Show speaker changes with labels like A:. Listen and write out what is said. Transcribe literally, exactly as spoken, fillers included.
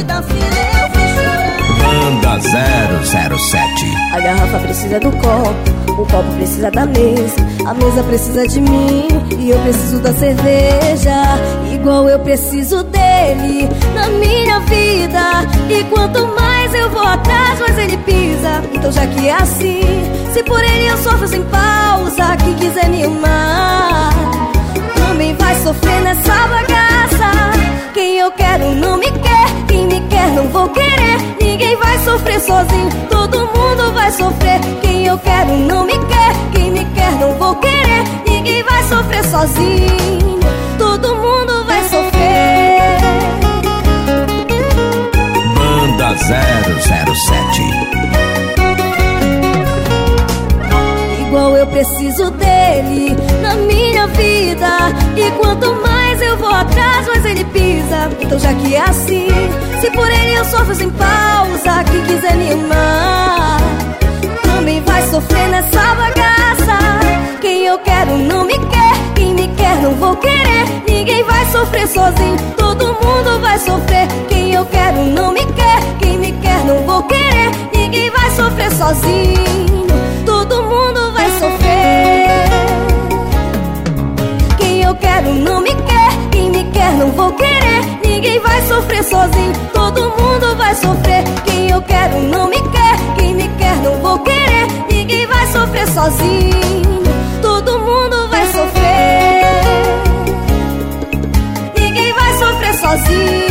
A: vida fina eu fui chorar.
B: Banda zero zero sete.
A: A garrafa precisa do copo, o copo precisa da mesa, a mesa precisa de mim e eu preciso da cerveja. Igual eu preciso dele na minha vida, e quanto mais eu vou atrás, mais ele pisa. Então já que é assim, se por ele eu sofro sem pausa, quem quiser me amar também vai sofrer nessa bagaça. Quem eu quero não me quer, quem me quer não vou querer. Ninguém vai sofrer sozinho, todo mundo vai sofrer. Quem eu quero não me quer, quem me quer não vou querer. Ninguém vai sofrer sozinho, todo mundo vai sofrer.
B: Banda zero zero sete.
A: Igual eu preciso dele na minha vida, e quanto mais eu vou atrás, mais ele pisa. Então já que é assim, se por ele eu sofro sem pausa, quem quiser me amar também vai sofrer nessa bagaça. Quem eu quero não me quer, quem me quer não vou querer. Ninguém vai sofrer sozinho, todo mundo vai sofrer. Quem eu quero não me quer, quem me quer não vou querer. Ninguém vai sofrer sozinho, todo mundo vai sofrer. Quem eu quero não me quer, quem me quer não vou querer. Ninguém vai sofrer sozinho, todo mundo vai sofrer. Quem eu quero não me quer, quem me quer não vou querer. Ninguém vai sofrer sozinho, todo mundo vai sofrer. Ninguém vai sofrer sozinho.